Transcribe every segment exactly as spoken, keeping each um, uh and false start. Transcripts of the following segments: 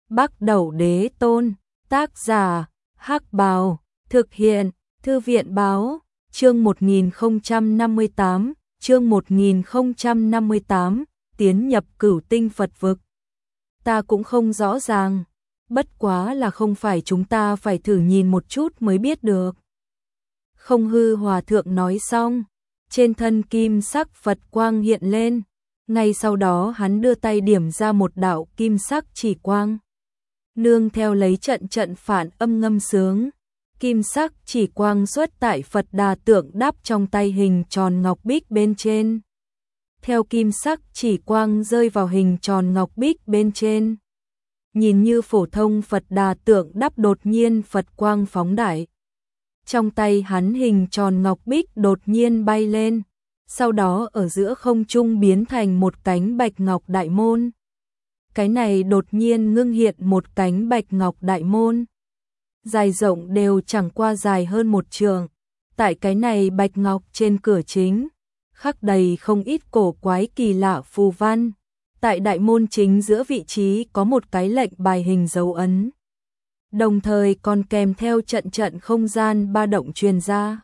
Bắc Đẩu Đế Tôn, tác giả, Hắc Bào, thực hiện, Thư viện Báo, chương một nghìn không trăm năm mươi tám, chương một nghìn không trăm năm mươi tám, tiến nhập Cửu Tinh Phật vực. Ta cũng không rõ ràng, bất quá là không phải chúng ta phải thử nhìn một chút mới biết được. Không Hư Hòa Thượng nói xong, trên thân kim sắc Phật quang hiện lên, ngay sau đó hắn đưa tay điểm ra một đạo kim sắc chỉ quang. Nương theo lấy trận trận phản âm ngâm sướng, kim sắc chỉ quang xuất tại Phật Đà tượng đắp trong tay hình tròn ngọc bích bên trên. Theo kim sắc chỉ quang rơi vào hình tròn ngọc bích bên trên, nhìn như phổ thông Phật Đà tượng đắp đột nhiên Phật quang phóng đại. Trong tay hắn hình tròn ngọc bích đột nhiên bay lên, sau đó ở giữa không trung biến thành một cánh bạch ngọc đại môn. Cái này đột nhiên ngưng hiện một cánh bạch ngọc đại môn. Dài rộng đều chẳng qua dài hơn một trượng. Tại cái này bạch ngọc trên cửa chính, khắc đầy không ít cổ quái kỳ lạ phù văn. Tại đại môn chính giữa vị trí có một cái lệnh bài hình dấu ấn. Đồng thời còn kèm theo trận trận không gian ba động truyền ra.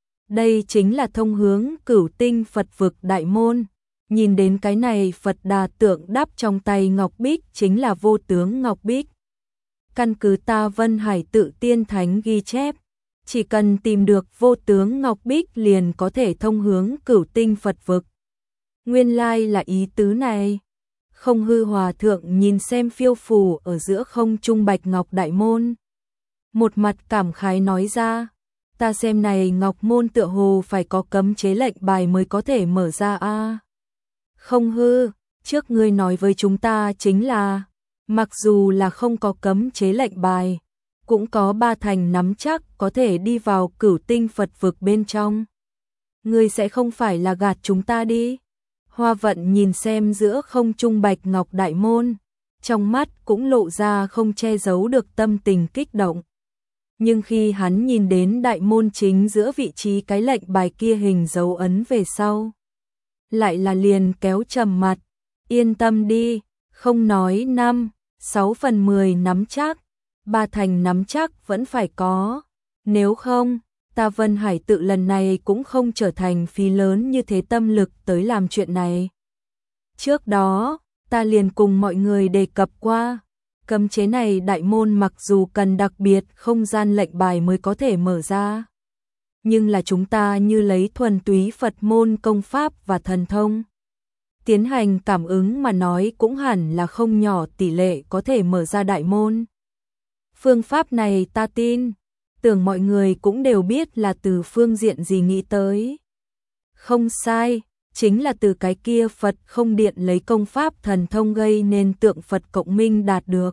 Đây chính là thông hướng Cửu Tinh Phật vực đại môn. Nhìn đến cái này Phật Đà tượng đắp trong tay ngọc bích chính là vô tướng ngọc bích. Căn cứ ta Vân Hải Tự Tiên Thánh ghi chép, chỉ cần tìm được vô tướng ngọc bích liền có thể thông hướng Cửu Tinh Phật vực. Nguyên lai là ý tứ này. Không Hư Hòa Thượng nhìn xem phiêu phù ở giữa không trung bạch ngọc đại môn. Một mặt cảm khái nói ra, ta xem này ngọc môn tựa hồ phải có cấm chế lệnh bài mới có thể mở ra a. À, Không Hư, trước ngươi nói với chúng ta chính là, mặc dù là không có cấm chế lệnh bài, cũng có ba thành nắm chắc có thể đi vào Cửu Tinh Phật vực bên trong. Ngươi sẽ không phải là gạt chúng ta đi. Hoa Vận nhìn xem giữa không trung bạch ngọc đại môn, trong mắt cũng lộ ra không che giấu được tâm tình kích động. Nhưng khi hắn nhìn đến đại môn chính giữa vị trí cái lệnh bài kia hình dấu ấn về sau, lại là liền kéo trầm mặt. Yên tâm đi, không nói năm, sáu phần mười nắm chắc, ba thành nắm chắc vẫn phải có. Nếu không, ta Vân Hải Tự lần này cũng không trở thành phí lớn như thế tâm lực tới làm chuyện này. Trước đó, ta liền cùng mọi người đề cập qua, cấm chế này đại môn mặc dù cần đặc biệt không gian lệnh bài mới có thể mở ra, nhưng là chúng ta như lấy thuần túy Phật môn công pháp và thần thông tiến hành cảm ứng mà nói cũng hẳn là không nhỏ tỷ lệ có thể mở ra đại môn. Phương pháp này ta tin, tưởng mọi người cũng đều biết là từ phương diện gì nghĩ tới. Không sai, chính là từ cái kia Phật không điện lấy công pháp thần thông gây nên tượng Phật cộng minh đạt được.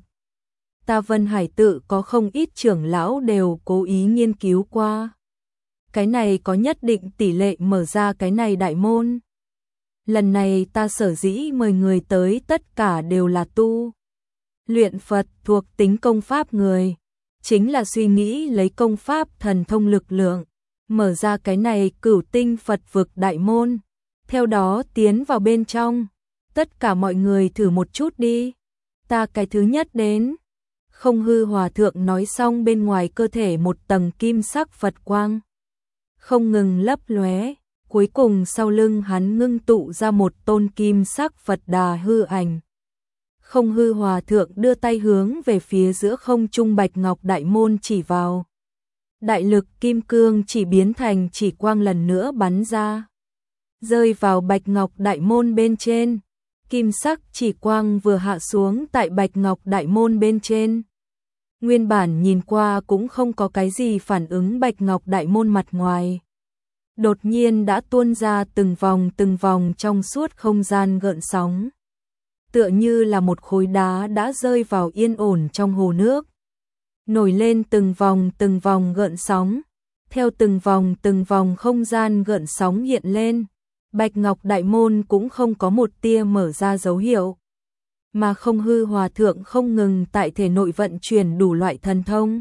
Ta Vân Hải Tự có không ít trưởng lão đều cố ý nghiên cứu qua. Cái này có nhất định tỷ lệ mở ra cái này đại môn. Lần này ta sở dĩ mời người tới tất cả đều là tu luyện Phật thuộc tính công pháp người, chính là suy nghĩ lấy công pháp thần thông lực lượng, mở ra cái này Cửu Tinh Phật vực đại môn, theo đó tiến vào bên trong. Tất cả mọi người thử một chút đi. Ta cái thứ nhất đến. Không Hư Hòa Thượng nói xong, bên ngoài cơ thể một tầng kim sắc Phật quang không ngừng lấp lóe, cuối cùng sau lưng hắn ngưng tụ ra một tôn kim sắc Phật Đà hư ảnh. Không Hư Hòa Thượng đưa tay hướng về phía giữa không trung bạch ngọc đại môn chỉ vào. Đại lực kim cương chỉ biến thành chỉ quang lần nữa bắn ra, rơi vào bạch ngọc đại môn bên trên. Kim sắc chỉ quang vừa hạ xuống tại bạch ngọc đại môn bên trên, nguyên bản nhìn qua cũng không có cái gì phản ứng bạch ngọc đại môn mặt ngoài, đột nhiên đã tuôn ra từng vòng từng vòng trong suốt không gian gợn sóng, tựa như là một khối đá đã rơi vào yên ổn trong hồ nước, nổi lên từng vòng từng vòng gợn sóng. Theo từng vòng từng vòng không gian gợn sóng hiện lên, bạch ngọc đại môn cũng không có một tia mở ra dấu hiệu. Mà Không Hư Hòa Thượng không ngừng tại thể nội vận chuyển đủ loại thần thông,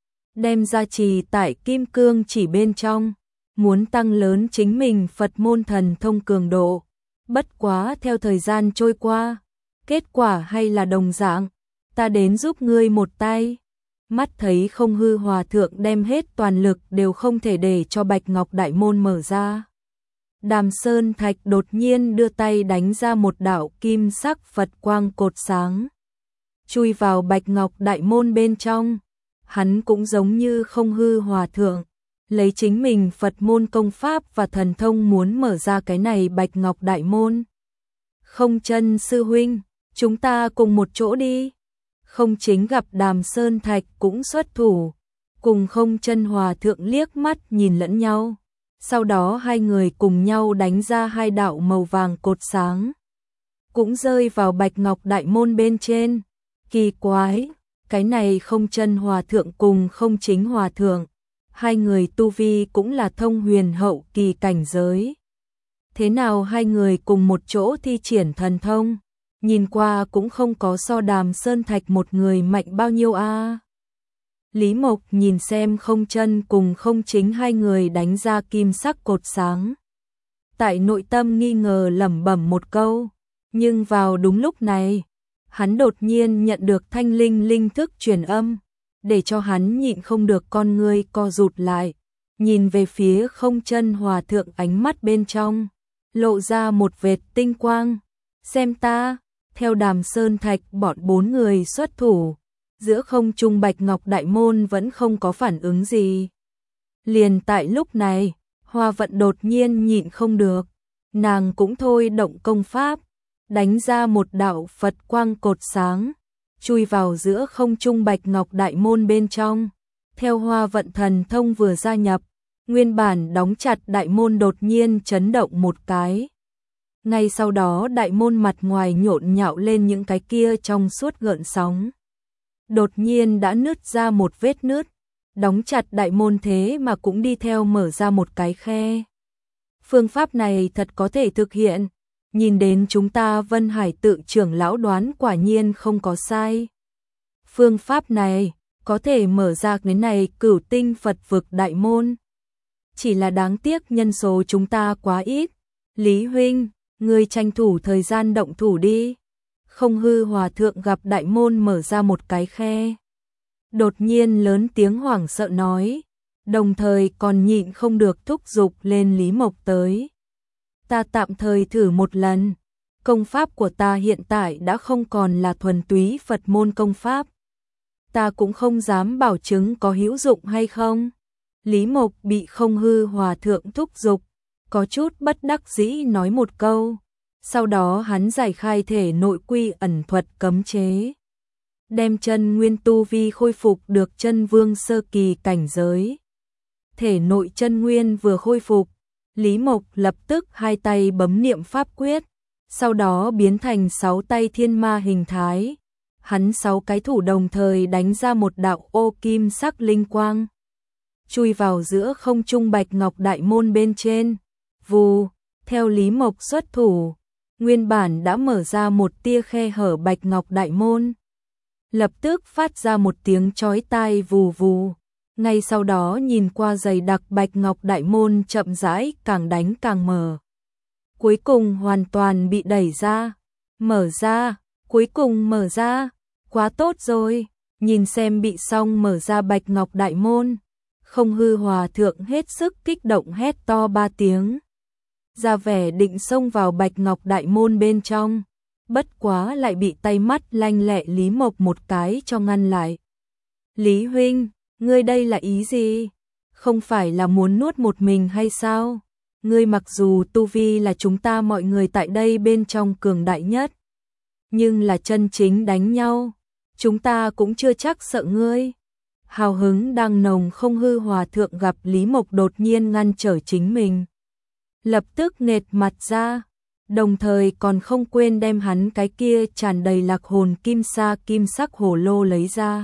đem ra trì tại kim cương chỉ bên trong, muốn tăng lớn chính mình Phật môn thần thông cường độ. Bất quá theo thời gian trôi qua, kết quả hay là đồng dạng, ta đến giúp ngươi một tay. Mắt thấy không hư hòa thượng đem hết toàn lực đều không thể để cho Bạch Ngọc Đại Môn mở ra. Đàm Sơn Thạch đột nhiên đưa tay đánh ra một đạo kim sắc Phật quang cột sáng. Chui vào Bạch Ngọc Đại Môn bên trong. Hắn cũng giống như không hư hòa thượng. Lấy chính mình Phật môn công pháp và thần thông muốn mở ra cái này Bạch Ngọc Đại Môn. Không Chân sư huynh, chúng ta cùng một chỗ đi. Không Chính gặp Đàm Sơn Thạch cũng xuất thủ, cùng Không Chân hòa thượng liếc mắt nhìn lẫn nhau. Sau đó hai người cùng nhau đánh ra hai đạo màu vàng cột sáng, cũng rơi vào Bạch Ngọc Đại Môn bên trên. Kỳ quái, cái này Không Chân hòa thượng cùng Không Chính hòa thượng, hai người tu vi cũng là thông huyền hậu kỳ cảnh giới. Thế nào hai người cùng một chỗ thi triển thần thông, nhìn qua cũng không có so Đàm Sơn Thạch một người mạnh bao nhiêu a. À. Lý Mộc nhìn xem Không Chân cùng Không Chính hai người đánh ra kim sắc cột sáng. Tại nội tâm nghi ngờ lẩm bẩm một câu, nhưng vào đúng lúc này, hắn đột nhiên nhận được thanh linh linh thức truyền âm, để cho hắn nhịn không được con ngươi co rụt lại, nhìn về phía Không Chân hòa thượng, ánh mắt bên trong lộ ra một vệt tinh quang. Xem ta, theo Đàm Sơn Thạch bọn bốn người xuất thủ, giữa không trung Bạch Ngọc Đại Môn vẫn không có phản ứng gì. Liền tại lúc này, Hoa Vận đột nhiên nhịn không được, nàng cũng thôi động công pháp, đánh ra một đạo Phật quang cột sáng, chui vào giữa không trung Bạch Ngọc Đại Môn bên trong. Theo Hoa Vận thần thông vừa gia nhập, nguyên bản đóng chặt đại môn đột nhiên chấn động một cái. Ngay sau đó đại môn mặt ngoài nhộn nhạo lên những cái kia trong suốt gợn sóng. Đột nhiên đã nứt ra một vết nứt, đóng chặt đại môn thế mà cũng đi theo mở ra một cái khe. Phương pháp này thật có thể thực hiện, nhìn đến chúng ta Vân Hải tự trưởng lão đoán quả nhiên không có sai. Phương pháp này có thể mở ra cái này Cửu Tinh Phật vực đại môn. Chỉ là đáng tiếc nhân số chúng ta quá ít. Lý huynh, ngươi tranh thủ thời gian động thủ đi. Không hư hòa thượng gặp đại môn mở ra một cái khe, đột nhiên lớn tiếng hoảng sợ nói, đồng thời còn nhịn không được thúc giục lên Lý Mộc tới. Ta tạm thời thử một lần, công pháp của ta hiện tại đã không còn là thuần túy Phật môn công pháp. Ta cũng không dám bảo chứng có hữu dụng hay không. Lý Mộc bị không hư hòa thượng thúc giục, có chút bất đắc dĩ nói một câu. Sau đó hắn giải khai thể nội quy ẩn thuật cấm chế, đem chân nguyên tu vi khôi phục được chân vương sơ kỳ cảnh giới. Thể nội chân nguyên vừa khôi phục, Lý Mộc lập tức hai tay bấm niệm pháp quyết, sau đó biến thành sáu tay thiên ma hình thái. Hắn sáu cái thủ đồng thời đánh ra một đạo ô kim sắc linh quang, chui vào giữa không trung Bạch Ngọc Đại Môn bên trên. Vù, theo Lý Mộc xuất thủ, nguyên bản đã mở ra một tia khe hở Bạch Ngọc Đại Môn, lập tức phát ra một tiếng chói tai vù vù. Ngay sau đó nhìn qua dày đặc Bạch Ngọc Đại Môn chậm rãi càng đánh càng mở. Cuối cùng hoàn toàn bị đẩy ra, mở ra, cuối cùng mở ra, quá tốt rồi. Nhìn xem bị xong mở ra Bạch Ngọc Đại Môn, không hư hòa thượng hết sức kích động hét to ba tiếng. Ra vẻ định xông vào Bạch Ngọc Đại Môn bên trong, bất quá lại bị tay mắt lanh lẹ Lý Mộc một cái cho ngăn lại. Lý huynh, ngươi đây là ý gì? Không phải là muốn nuốt một mình hay sao? Ngươi mặc dù tu vi là chúng ta mọi người tại đây bên trong cường đại nhất, nhưng là chân chính đánh nhau, chúng ta cũng chưa chắc sợ ngươi. Hào hứng đang nồng không hư hòa thượng gặp Lý Mộc đột nhiên ngăn trở chính mình, lập tức nghệt mặt ra, đồng thời còn không quên đem hắn cái kia tràn đầy lạc hồn kim sa kim sắc hồ lô lấy ra.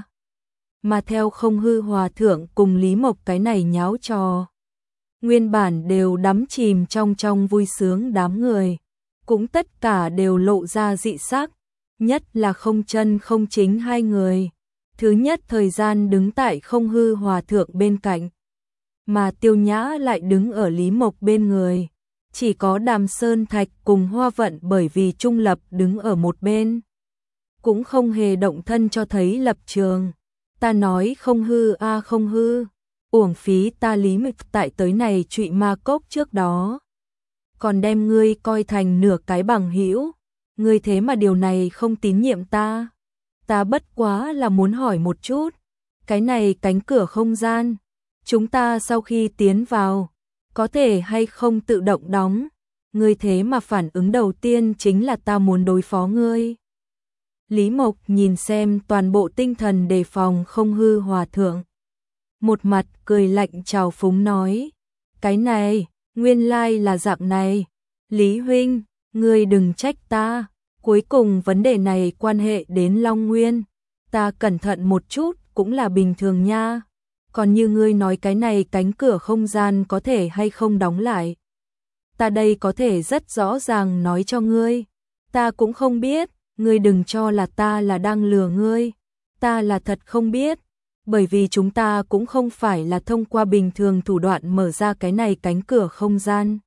Mà theo không hư hòa thượng cùng Lý Mộc cái này nháo trò, nguyên bản đều đắm chìm trong trong vui sướng đám người, cũng tất cả đều lộ ra dị sắc, nhất là Không Chân Không Chính hai người. Thứ nhất thời gian đứng tại không hư hòa thượng bên cạnh, mà Tiêu Nhã lại đứng ở Lý Mộc bên người. Chỉ có Đàm Sơn Thạch cùng Hoa Vận bởi vì trung lập đứng ở một bên. cũng không hề động thân cho thấy lập trường. Ta nói không hư a à không hư, uổng phí ta Lý Mịch tại tới này trụy ma cốc trước đó. Còn đem ngươi coi thành nửa cái bằng hữu, ngươi thế mà điều này không tín nhiệm ta. Ta bất quá là muốn hỏi một chút, cái này cánh cửa không gian, chúng ta sau khi tiến vào, có thể hay không tự động đóng, ngươi thế mà phản ứng đầu tiên chính là ta muốn đối phó ngươi. Lý Mộc nhìn xem toàn bộ tinh thần đề phòng không hư hòa thượng. Một mặt cười lạnh trào phúng nói, cái này, nguyên lai là dạng này. Lý huynh, ngươi đừng trách ta, cuối cùng vấn đề này quan hệ đến Long Nguyên. Ta cẩn thận một chút cũng là bình thường nha. Còn như ngươi nói cái này cánh cửa không gian có thể hay không đóng lại. Ta đây có thể rất rõ ràng nói cho ngươi. Ta cũng không biết, ngươi đừng cho là ta là đang lừa ngươi. Ta là thật không biết, bởi vì chúng ta cũng không phải là thông qua bình thường thủ đoạn mở ra cái này cánh cửa không gian.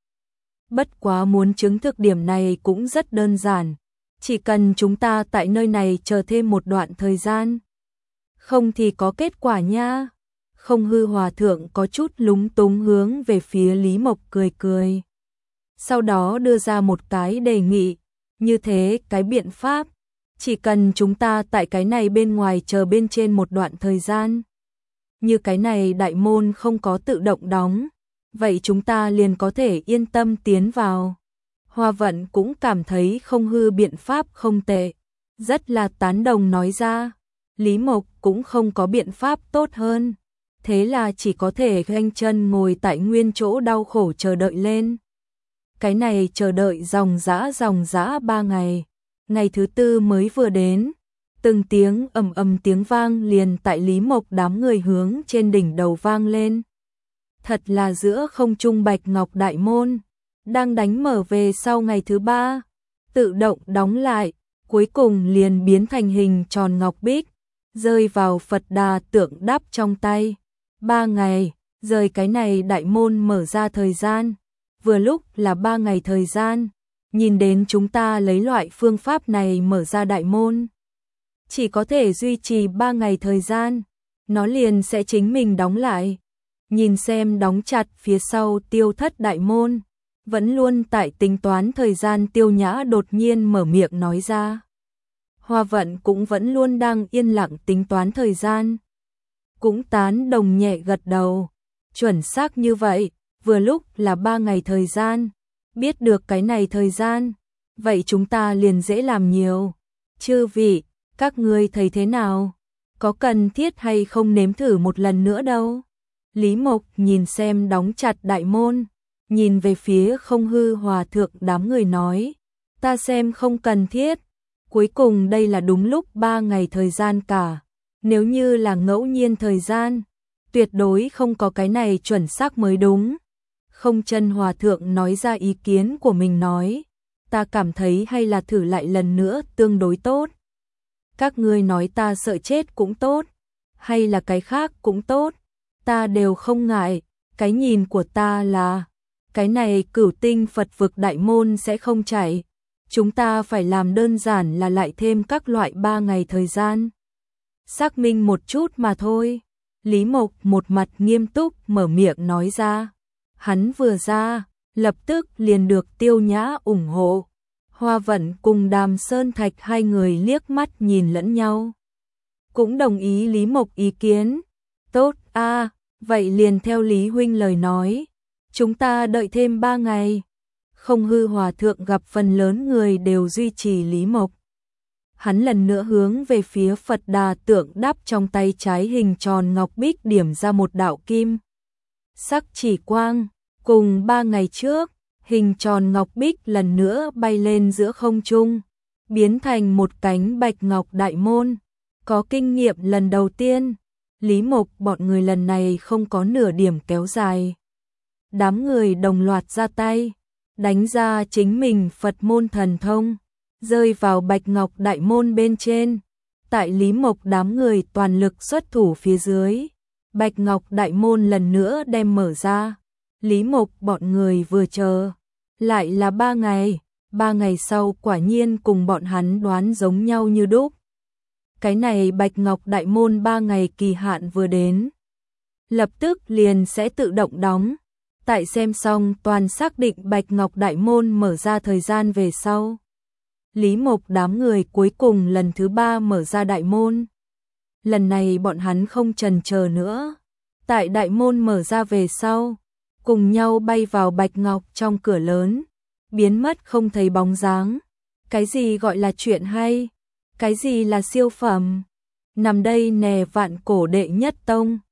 Bất quá muốn chứng thực điểm này cũng rất đơn giản, chỉ cần chúng ta tại nơi này chờ thêm một đoạn thời gian. Không thì có kết quả nha. Không hư hòa thượng có chút lúng túng hướng về phía Lý Mộc cười cười. Sau đó đưa ra một cái đề nghị, như thế cái biện pháp, chỉ cần chúng ta tại cái này bên ngoài chờ bên trên một đoạn thời gian. Như cái này đại môn không có tự động đóng, vậy chúng ta liền có thể yên tâm tiến vào. Hoa Vận cũng cảm thấy không hư biện pháp không tệ, rất là tán đồng nói ra. Lý Mộc cũng không có biện pháp tốt hơn, thế là chỉ có thể ganh chân ngồi tại nguyên chỗ đau khổ chờ đợi lên. Cái này chờ đợi dòng dã dòng dã ba ngày, ngày thứ tư mới vừa đến, từng tiếng ầm ầm tiếng vang liền tại Lý Mộc đám người hướng trên đỉnh đầu vang lên. Thật là giữa không trung bạch ngọc đại môn, đang đánh mở về sau ngày thứ ba, tự động đóng lại, cuối cùng liền biến thành hình tròn ngọc bích, rơi vào Phật Đà tượng đắp trong tay. Ba ngày, rời cái này đại môn mở ra thời gian, vừa lúc là ba ngày thời gian, nhìn đến chúng ta lấy loại phương pháp này mở ra đại môn. Chỉ có thể duy trì ba ngày thời gian, nó liền sẽ chính mình đóng lại. Nhìn xem đóng chặt phía sau Tiêu Thất đại môn, vẫn luôn tại tính toán thời gian Tiêu Nhã đột nhiên mở miệng nói ra. Hoa Vận cũng vẫn luôn đang yên lặng tính toán thời gian. Cũng tán đồng nhẹ gật đầu, chuẩn xác như vậy, vừa lúc là ba ngày thời gian. Biết được cái này thời gian, vậy chúng ta liền dễ làm nhiều. Chư vị, các ngươi thấy thế nào? Có cần thiết hay không nếm thử một lần nữa đâu? Lý Mộc nhìn xem đóng chặt đại môn, nhìn về phía không hư hòa thượng đám người nói, ta xem không cần thiết. Cuối cùng đây là đúng lúc ba ngày thời gian cả. Nếu như là ngẫu nhiên thời gian, tuyệt đối không có cái này chuẩn xác mới đúng. Không Chân hòa thượng nói ra ý kiến của mình nói, ta cảm thấy hay là thử lại lần nữa tương đối tốt. Các ngươi nói ta sợ chết cũng tốt, hay là cái khác cũng tốt, ta đều không ngại. Cái nhìn của ta là, cái này Cửu Tinh Phật vực đại môn sẽ không chạy. Chúng ta phải làm đơn giản là lại thêm các loại ba ngày thời gian. Xác minh một chút mà thôi. Lý Mộc một mặt nghiêm túc mở miệng nói ra. Hắn vừa ra, lập tức liền được Tiêu Nhã ủng hộ. Hoa Vận cùng Đàm Sơn Thạch hai người liếc mắt nhìn lẫn nhau. Cũng đồng ý Lý Mộc ý kiến. Tốt a, vậy liền theo Lý huynh lời nói. Chúng ta đợi thêm ba ngày. Không hư hòa thượng gặp phần lớn người đều duy trì Lý Mộc. Hắn lần nữa hướng về phía Phật Đà tượng đắp trong tay trái hình tròn ngọc bích điểm ra một đạo kim sắc chỉ quang. Cùng ba ngày trước, hình tròn ngọc bích lần nữa bay lên giữa không trung, biến thành một cánh bạch ngọc đại môn. Có kinh nghiệm lần đầu tiên, Lý Mộc bọn người lần này không có nửa điểm kéo dài. Đám người đồng loạt ra tay, đánh ra chính mình Phật môn thần thông, rơi vào bạch ngọc đại môn bên trên. Tại Lý Mộc đám người toàn lực xuất thủ phía dưới, bạch ngọc đại môn lần nữa đem mở ra. Lý Mộc bọn người vừa chờ, lại là ba ngày, ba ngày sau quả nhiên cùng bọn hắn đoán giống nhau như đúc. cái này Bạch Ngọc Đại Môn ba ngày kỳ hạn vừa đến, lập tức liền sẽ tự động đóng. Tại xem xong toàn xác định Bạch Ngọc Đại Môn mở ra thời gian về sau, Lý Mộc đám người cuối cùng lần thứ ba mở ra đại môn. Lần này bọn hắn không chần chờ nữa, tại đại môn mở ra về sau, cùng nhau bay vào Bạch Ngọc trong cửa lớn, biến mất không thấy bóng dáng. Cái gì gọi là chuyện hay? Cái gì là siêu phẩm? Nằm đây nè Vạn Cổ đệ nhất tông.